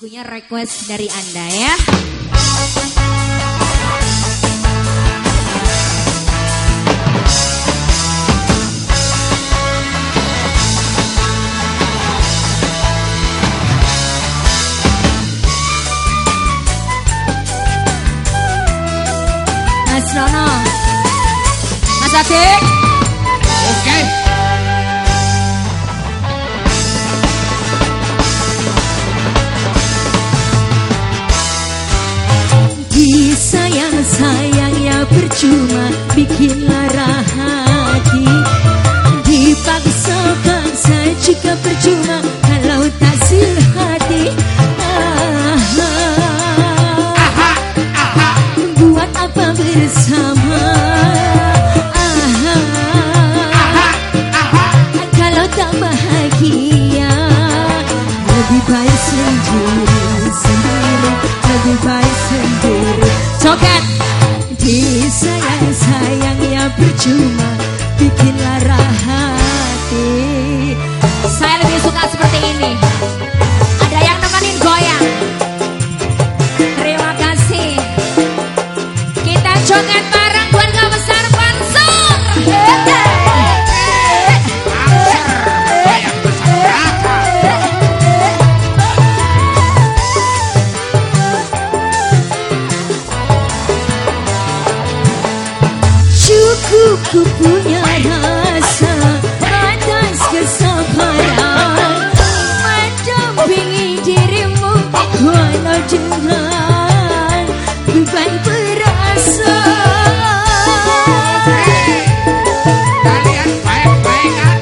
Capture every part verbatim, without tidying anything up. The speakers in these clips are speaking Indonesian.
Lagunya request dari Anda ya. Mas Nono, Mas Adik. Oke. Disayang-sayang ya percuma bikin lara hati. Dipaksa-paksa juga percuma kalau tak sehati. Buat apa bersama kalau tak bahagia? Lebih baik sendiri, sendiri, lebih baik sendiri. Coket. Disayang-sayang ya percuma bikin lara hati. Saya lebih suka seperti ini. Ada yang nemenin goyang. Terima kasih. Kita joget bareng keluarga besar Pansor. Cukup ku punya rasa atas kesabaran mendampingi dirimu walau dengan beban berasa. Kalian baik-baikan.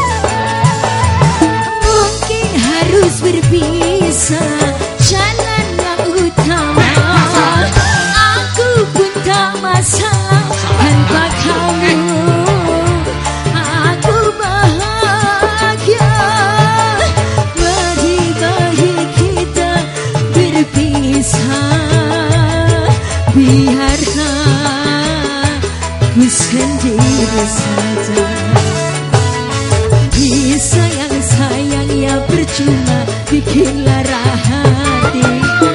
Mungkin harus berpisah jalan yang utama. Aku pun tak masalah tanpa kamu. Aku bahagia bagi-bagi kita berpisah. Biarlah ku sendiri saja. Disayang-sayang ya percuma bikin lara hati.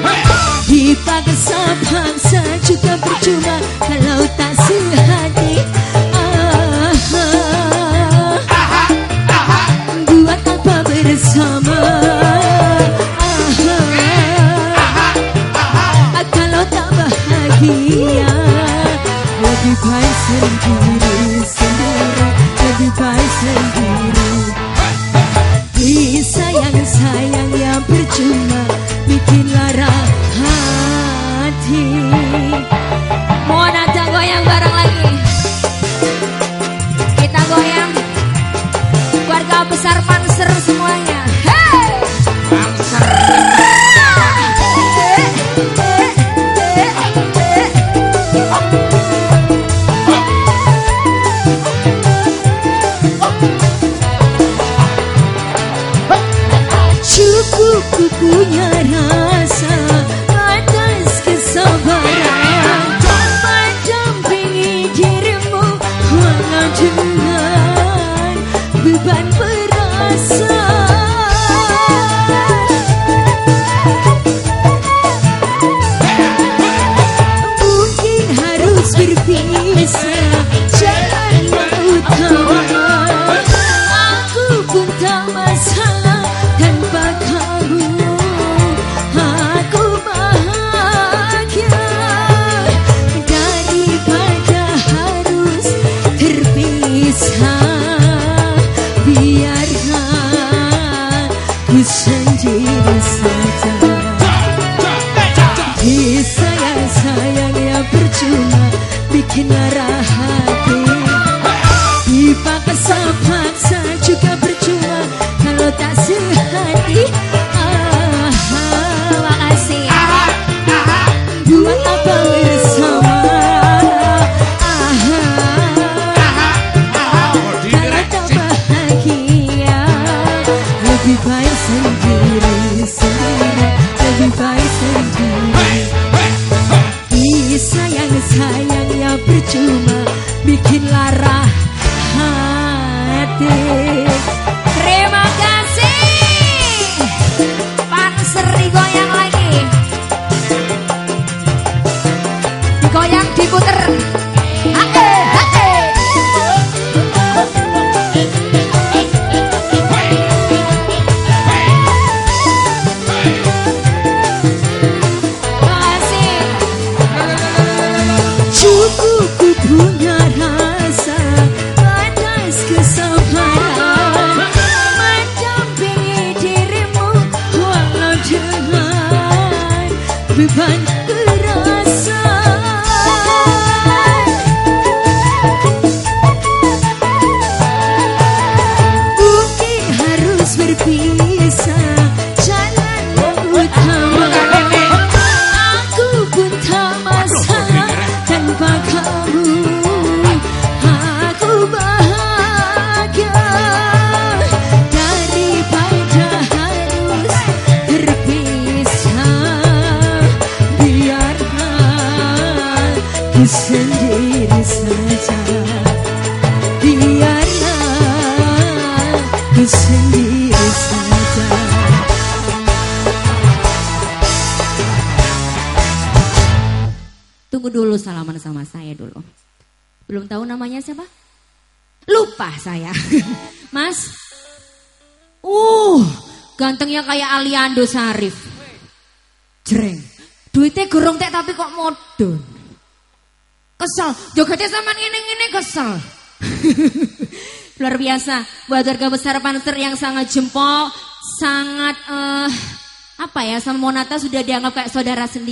Dipaksa-paksa juga percuma kalau tak sehati. Ah, ah, buat apa bersama ah, kalau tak bahagia? Lebih baik sendiri, sendiri, lebih baik sendiri. Disayang-sayang yang percuma bikin lara hati. Mohon ada goyang bareng lagi. Kita goyang. Keluarga besar Panser semuanya. Hey! Panser. Cukup ku punya rasa atas kesabaran mendampingi dirimu walau dengan beban berasa. Mungkin harus berpisah jalan yang utama. Aku pun tak masalah tanpa kamu. Aku bahagia daripada harus terpisah. Biarlah ku sendiri saja. Disayang-sayang ya percuma bikin lara hati. Dipaksa-paksa juga percuma kalau tak sehati. Ah, Makasih. buat apa bersama ah, kalau tak bahagia? Lebih baik sendiri, sendiri, beban terasa. Mungkin harus berpisah jalan utama. Aku pun tak masalah tanpa kamu. Aku bahagia daripada harus terpisah. Biarlah ku sendiri saja. Biarlah ku sendiri saja. Tunggu dulu salaman sama saya dulu. Belum tahu namanya siapa? Lupa saya. Mas. Uh, gantengnya kayak Aliando Sarif. Jreng. Duitnya gorong tek tapi kok modon. Kesel. Jogetnya sama ngene-ngene kesel. Luar biasa. Buat warga besar Panser yang sangat jempol. Sangat uh, apa ya, sama Monata sudah dianggap kayak saudara sendiri.